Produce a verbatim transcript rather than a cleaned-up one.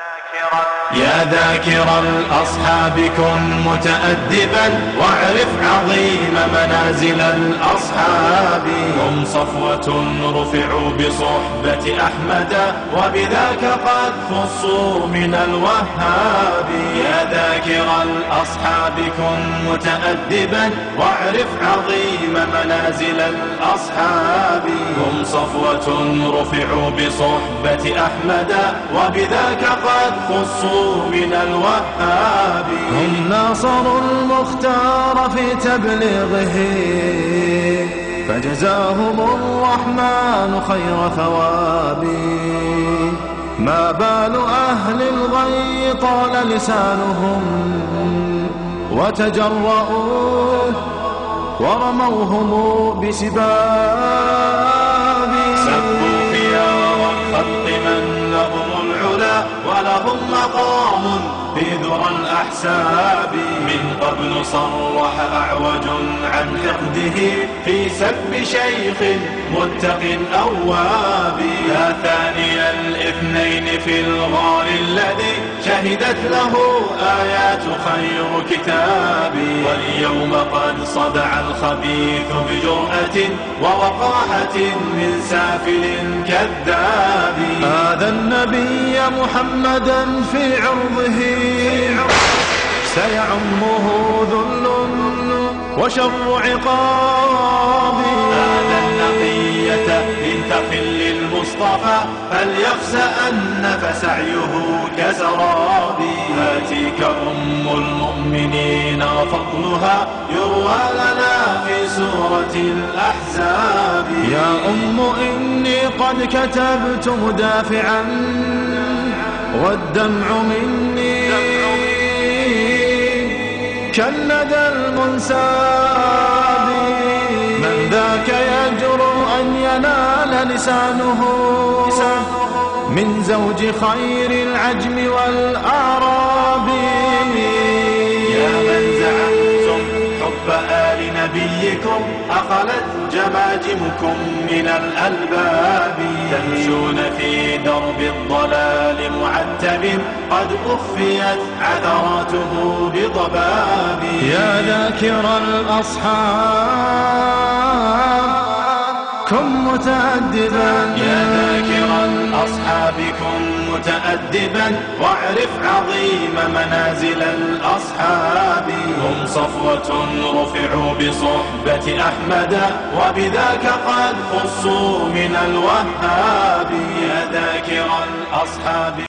يا ذاكر الأصحاب كن متأدبا واعرف عظيم منازل الأصحاب. هم صفوة رفعوا بصحبة أحمد وبذاك قد خصوا من الوهاب. يا ذاكر الأصحاب كن متأدبا واعرف عظيم منازل الأصحاب. هم صفوة رفعوا بصحبة أحمد وبذاك قد خصوا من الوهاب. هم ناصروا المختار في تبليغه فجزاهم الرحمن خير ثواب. ما بال أهل الغي طال لسانهم وتجرؤوا ورموهم بسباب. سبوا خيار الخلق من لهم العلا ولهم مقام في ذرى الأحساب. من قبل صرح أعوج عن حقده في سب شيخ متق أواب. يا ثاني الاثنين في الغار الذي شهدت له آيات خير كتاب. واليوم قد صدع الخبيث بجرأة ووقاحة من سافل كذاب. آذى النبي محمدا في عرضه سيعمه ذل وشر عقاب. آذى النقية من تخل المصطفى فليخسأن فسعيه كسراب. هاتيك أم المؤمنين وفضلها يروى لنا في سورة الأحزاب. يا أم إني قد كتبت مدافعا والدمع مني كالندى المنساب. من ذاك يجرؤ أن ينال لسانه من زوج خير العجم والأعراب. يا من زعمتم حب آل نبيكم أخلت جماجمكم من الألباب. تمشون في درب الضلال معتب قد أخفيت عثراته بضباب. يا ذاكر الأصحاب كن متأدبا. يا ذاكر الأصحاب كن متأدبا واعرف عظيم منازل الأصحاب. هم صفوة رفعوا بصحبة أحمد وبذاك قد خصوا من الوهاب. يا ذاكر الأصحاب